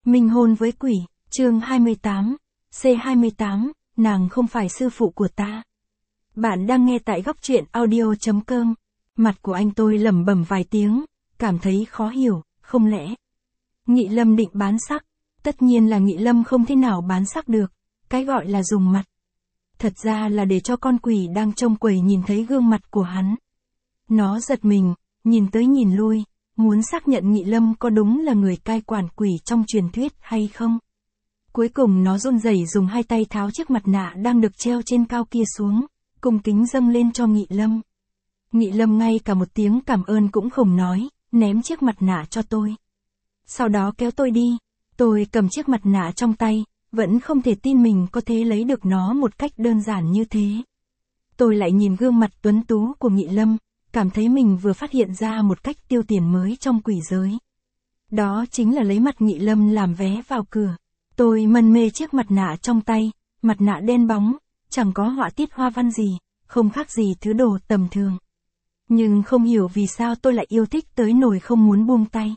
Minh hôn với quỷ, chương 28, C28, nàng không phải sư phụ của ta. Bạn đang nghe tại góc truyện audio.com. Mặt của anh tôi lẩm bẩm vài tiếng, cảm thấy khó hiểu, không lẽ Nghị Lâm định bán sắc? Tất nhiên là Nghị Lâm không thể nào bán sắc được, cái gọi là dùng mặt. Thật ra là để cho con quỷ đang trông quầy nhìn thấy gương mặt của hắn. Nó giật mình, nhìn tới nhìn lui, muốn xác nhận Nghị Lâm có đúng là người cai quản quỷ trong truyền thuyết hay không. Cuối cùng nó run rẩy dùng hai tay tháo chiếc mặt nạ đang được treo trên cao kia xuống, cung kính dâng lên cho Nghị Lâm. Nghị Lâm ngay cả một tiếng cảm ơn cũng không nói, ném chiếc mặt nạ cho tôi. Sau đó kéo tôi đi, tôi cầm chiếc mặt nạ trong tay, vẫn không thể tin mình có thể lấy được nó một cách đơn giản như thế. Tôi lại nhìn gương mặt tuấn tú của Nghị Lâm, cảm thấy mình vừa phát hiện ra một cách tiêu tiền mới trong quỷ giới. Đó chính là lấy mặt Nghị Lâm làm vé vào cửa. Tôi mân mê chiếc mặt nạ trong tay, mặt nạ đen bóng, chẳng có họa tiết hoa văn gì, không khác gì thứ đồ tầm thường. Nhưng không hiểu vì sao tôi lại yêu thích tới nỗi không muốn buông tay.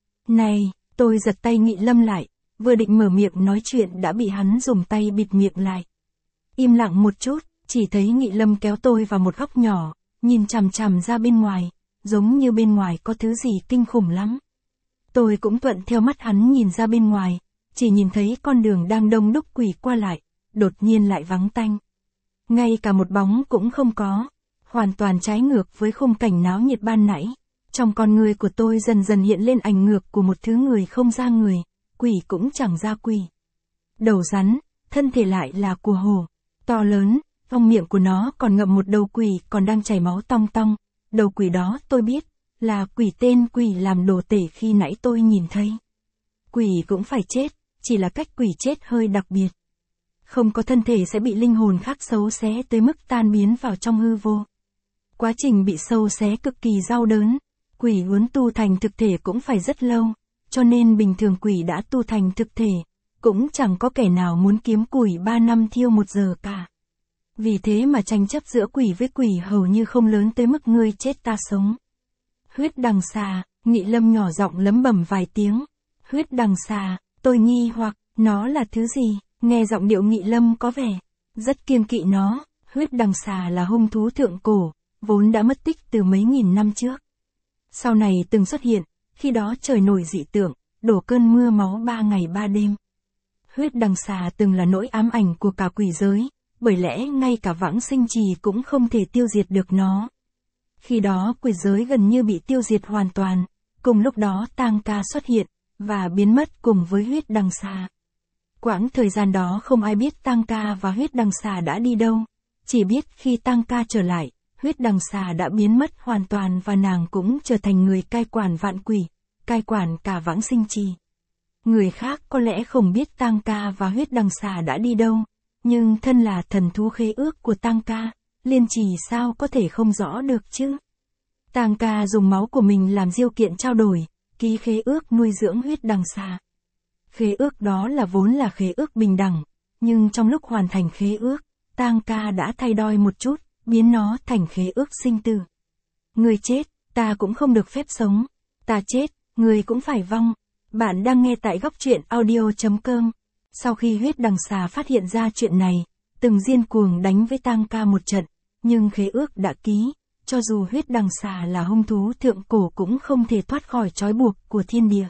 Này, tôi giật tay Nghị Lâm lại, vừa định mở miệng nói chuyện đã bị hắn dùng tay bịt miệng lại. Im lặng một chút, chỉ thấy Nghị Lâm kéo tôi vào một góc nhỏ, nhìn chằm chằm ra bên ngoài, giống như bên ngoài có thứ gì kinh khủng lắm. Tôi cũng thuận theo mắt hắn nhìn ra bên ngoài, chỉ nhìn thấy con đường đang đông đúc quỷ qua lại, đột nhiên lại vắng tanh. Ngay cả một bóng cũng không có, hoàn toàn trái ngược với khung cảnh náo nhiệt ban nãy. Trong con người của tôi dần dần hiện lên ảnh ngược của một thứ người không ra người, quỷ cũng chẳng ra quỷ. Đầu rắn, thân thể lại là của hổ, to lớn, trong miệng của nó còn ngậm một đầu quỷ còn đang chảy máu tong tong. Đầu quỷ đó tôi biết, là quỷ tên quỷ làm đồ tể khi nãy tôi nhìn thấy. Quỷ cũng phải chết, chỉ là cách quỷ chết hơi đặc biệt. Không có thân thể sẽ bị linh hồn khác xấu xé tới mức tan biến vào trong hư vô. Quá trình bị sâu xé cực kỳ đau đớn, quỷ muốn tu thành thực thể cũng phải rất lâu, cho nên bình thường quỷ đã tu thành thực thể, cũng chẳng có kẻ nào muốn kiếm củi 3 năm thiêu 1 giờ cả. Vì thế mà tranh chấp giữa quỷ với quỷ hầu như không lớn tới mức ngươi chết ta sống. Huyết đằng xà, Nghị Lâm nhỏ giọng lẩm bẩm vài tiếng. Huyết đằng xà, tôi nghi hoặc, nó là thứ gì? Nghe giọng điệu Nghị Lâm có vẻ rất kiêng kỵ nó. Huyết đằng xà là hung thú thượng cổ, vốn đã mất tích từ mấy nghìn năm trước. Sau này từng xuất hiện, khi đó trời nổi dị tượng, đổ cơn mưa máu 3 ngày 3 đêm. Huyết đằng xà từng là nỗi ám ảnh của cả quỷ giới, bởi lẽ ngay cả Vãng Sinh Trì cũng không thể tiêu diệt được nó. Khi đó quỷ giới gần như bị tiêu diệt hoàn toàn, cùng lúc đó Tang Ca xuất hiện, và biến mất cùng với huyết đằng xà. Quãng thời gian đó không ai biết Tang Ca và huyết đằng xà đã đi đâu, chỉ biết khi Tang Ca trở lại, huyết đằng xà đã biến mất hoàn toàn và nàng cũng trở thành người cai quản vạn quỷ, cai quản cả Vãng Sinh Trì. Người khác có lẽ không biết Tang Ca và huyết đằng xà đã đi đâu, nhưng thân là thần thú khế ước của Tang Ca, Liên Trì sao có thể không rõ được chứ? Tang Ca dùng máu của mình làm diêu kiện trao đổi, ký khế ước nuôi dưỡng huyết đằng xà. Khế ước đó là vốn là khế ước bình đẳng, nhưng trong lúc hoàn thành khế ước, Tang Ca đã thay đổi một chút, biến nó thành khế ước sinh tử. Người chết, ta cũng không được phép sống. Ta chết, người cũng phải vong. Bạn đang nghe tại góc truyện audio.com. Sau khi huyết đằng xà phát hiện ra chuyện này, từng điên cuồng đánh với Tang Ca một trận, nhưng khế ước đã ký, cho dù huyết đằng xà là hung thú thượng cổ cũng không thể thoát khỏi trói buộc của thiên địa.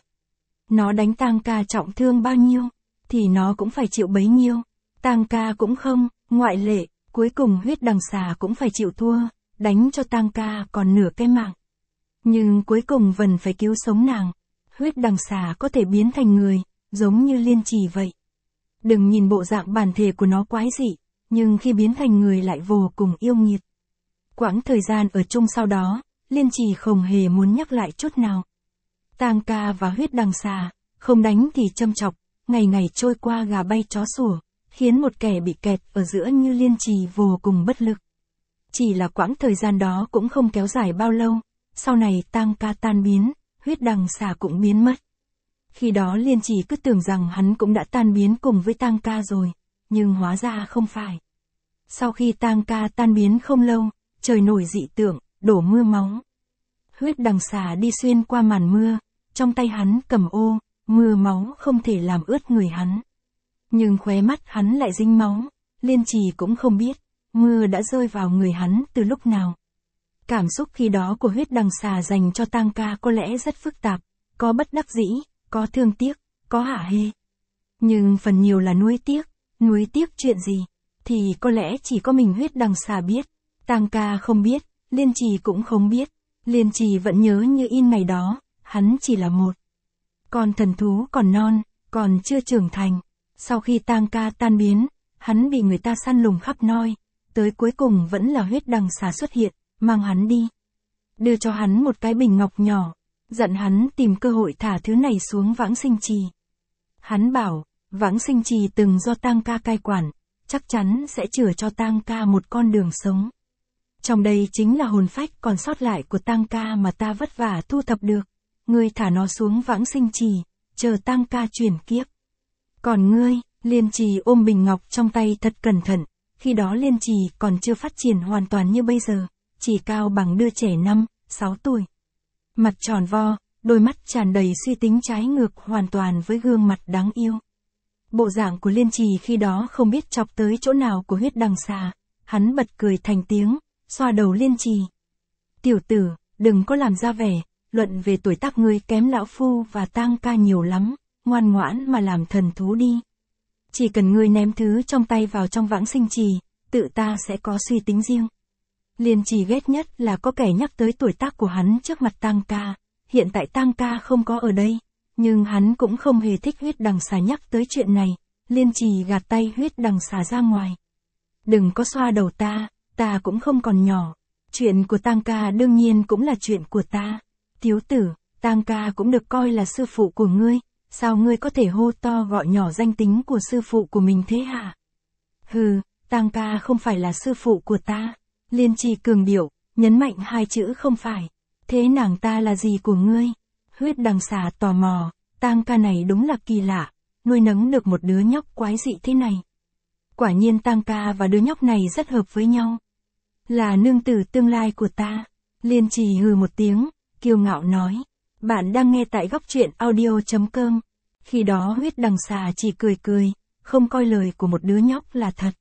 Nó đánh Tang Ca trọng thương bao nhiêu, thì nó cũng phải chịu bấy nhiêu. Tang Ca cũng không, ngoại lệ, cuối cùng huyết đằng xà cũng phải chịu thua, đánh cho Tang Ca còn nửa cái mạng. Nhưng cuối cùng vẫn phải cứu sống nàng. Huyết đằng xà có thể biến thành người, giống như Liên Trì vậy. Đừng nhìn bộ dạng bản thể của nó quái dị, nhưng khi biến thành người lại vô cùng yêu nghiệt. Quãng thời gian ở chung sau đó, Liên Trì không hề muốn nhắc lại chút nào. Tang Ca và huyết đằng xà, không đánh thì châm chọc, ngày ngày trôi qua gà bay chó sủa, khiến một kẻ bị kẹt ở giữa như Liên Trì vô cùng bất lực. Chỉ là quãng thời gian đó cũng không kéo dài bao lâu, sau này Tang Ca tan biến, huyết đằng xà cũng biến mất. Khi đó Liên Trì cứ tưởng rằng hắn cũng đã tan biến cùng với Tang Ca rồi, nhưng hóa ra không phải. Sau khi Tang Ca tan biến không lâu, trời nổi dị tượng, đổ mưa máu. Huyết đằng xà đi xuyên qua màn mưa, trong tay hắn cầm ô, mưa máu không thể làm ướt người hắn. Nhưng khóe mắt hắn lại dính máu, Liên Trì cũng không biết, mưa đã rơi vào người hắn từ lúc nào. Cảm xúc khi đó của huyết đằng xà dành cho Tang ca có lẽ rất phức tạp, có bất đắc dĩ, có thương tiếc, có hả hê. Nhưng phần nhiều là nuối tiếc chuyện gì, thì có lẽ chỉ có mình huyết đằng xà biết. Tang ca không biết, Liên Trì cũng không biết. Liên Trì vẫn nhớ như in ngày đó, hắn chỉ là một con thần thú còn non, còn chưa trưởng thành. Sau khi Tang ca tan biến, hắn bị người ta săn lùng khắp nơi, tới cuối cùng vẫn là huyết đằng xà xuất hiện, mang hắn đi. Đưa cho hắn một cái bình ngọc nhỏ, dặn hắn tìm cơ hội thả thứ này xuống Vãng Sinh Trì. Hắn bảo, Vãng Sinh Trì từng do Tang ca cai quản, chắc chắn sẽ chừa cho Tang ca một con đường sống. Trong đây chính là hồn phách còn sót lại của Tang ca mà ta vất vả thu thập được. Ngươi thả nó xuống Vãng Sinh Trì, chờ Tang ca chuyển kiếp. Còn ngươi, Liên Trì ôm bình ngọc trong tay thật cẩn thận, khi đó Liên Trì còn chưa phát triển hoàn toàn như bây giờ, chỉ cao bằng đứa trẻ 5-6 tuổi. Mặt tròn vo, đôi mắt tràn đầy suy tính trái ngược hoàn toàn với gương mặt đáng yêu. Bộ dạng của Liên Trì khi đó không biết chọc tới chỗ nào của huyết đằng xà, hắn bật cười thành tiếng, xoa đầu Liên Trì. Tiểu tử, đừng có làm ra vẻ, luận về tuổi tác ngươi kém lão phu và Tang ca nhiều lắm, ngoan ngoãn mà làm thần thú đi. Chỉ cần ngươi ném thứ trong tay vào trong Vãng Sinh Trì, tự ta sẽ có suy tính riêng. Liên Trì ghét nhất là có kẻ nhắc tới tuổi tác của hắn trước mặt Tang ca, hiện tại Tang ca không có ở đây, nhưng hắn cũng không hề thích huyết đằng xà nhắc tới chuyện này. Liên Trì gạt tay huyết đằng xà ra ngoài. Đừng có xoa đầu ta cũng không còn nhỏ. Chuyện của Tang ca đương nhiên cũng là chuyện của ta. Thiếu tử, Tang ca cũng được coi là sư phụ của ngươi, sao ngươi có thể hô to gọi nhỏ danh tính của sư phụ của mình thế hả? Hừ, Tang ca không phải là sư phụ của ta. Liên Trì cường điệu, nhấn mạnh hai chữ không phải. Thế nàng ta là gì của ngươi? Huyết đằng xà tò mò, Tang ca này đúng là kỳ lạ, nuôi nấng được một đứa nhóc quái dị thế này. Quả nhiên Tang ca và đứa nhóc này rất hợp với nhau. Là nương tử tương lai của ta. Liên Trì hừ một tiếng, kiêu ngạo nói. Bạn đang nghe tại góc truyện audio.com. Khi đó huyết đằng xà chỉ cười, không coi lời của một đứa nhóc là thật.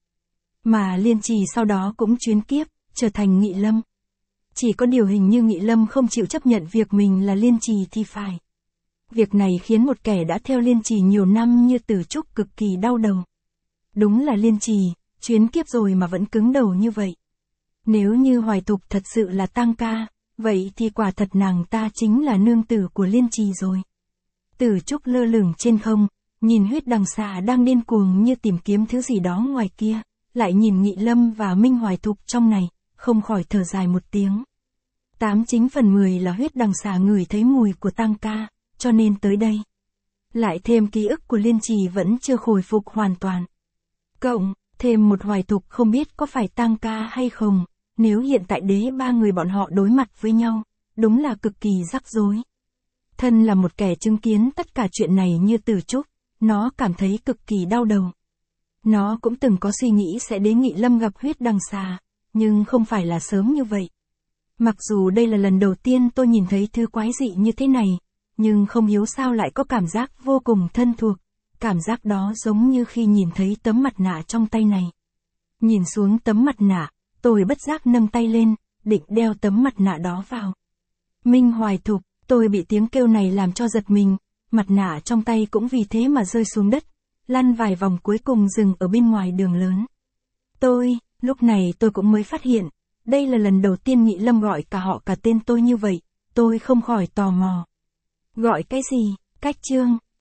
Mà Liên Trì sau đó cũng chuyến kiếp, trở thành Nghị Lâm. Chỉ có điều hình như Nghị Lâm không chịu chấp nhận việc mình là Liên Trì thì phải. Việc này khiến một kẻ đã theo Liên Trì nhiều năm như Tử Trúc cực kỳ đau đầu. Đúng là Liên Trì, chuyến kiếp rồi mà vẫn cứng đầu như vậy. Nếu như Hoài Thục thật sự là Tang ca, vậy thì quả thật nàng ta chính là nương tử của Liên Trì rồi. Tử Trúc lơ lửng trên không, nhìn huyết đằng xà đang điên cuồng như tìm kiếm thứ gì đó ngoài kia, lại nhìn Nghị Lâm và Minh Hoài Thục trong này, không khỏi thở dài một tiếng. 8/10 là huyết đằng xà ngửi thấy mùi của Tang ca, cho nên tới đây. Lại thêm ký ức của Liên Trì vẫn chưa khôi phục hoàn toàn. Cộng, thêm một Hoài Thục không biết có phải Tang ca hay không, nếu hiện tại ba người bọn họ đối mặt với nhau, đúng là cực kỳ rắc rối. Thân là một kẻ chứng kiến tất cả chuyện này như Tử Trúc, nó cảm thấy cực kỳ đau đầu. Nó cũng từng có suy nghĩ sẽ đến Nghị Lâm gặp huyết đằng xà, nhưng không phải là sớm như vậy. Mặc dù đây là lần đầu tiên tôi nhìn thấy thứ quái dị như thế này, nhưng không hiểu sao lại có cảm giác vô cùng thân thuộc. Cảm giác đó giống như khi nhìn thấy tấm mặt nạ trong tay này. Nhìn xuống tấm mặt nạ, tôi bất giác nâng tay lên, định đeo tấm mặt nạ đó vào. Minh Hoài Thục, tôi bị tiếng kêu này làm cho giật mình, mặt nạ trong tay cũng vì thế mà rơi xuống đất, lăn vài vòng cuối cùng dừng ở bên ngoài đường lớn. Lúc này tôi cũng mới phát hiện, đây là lần đầu tiên Nghị Lâm gọi cả họ cả tên tôi như vậy, tôi không khỏi tò mò. Gọi cái gì? Cách chương.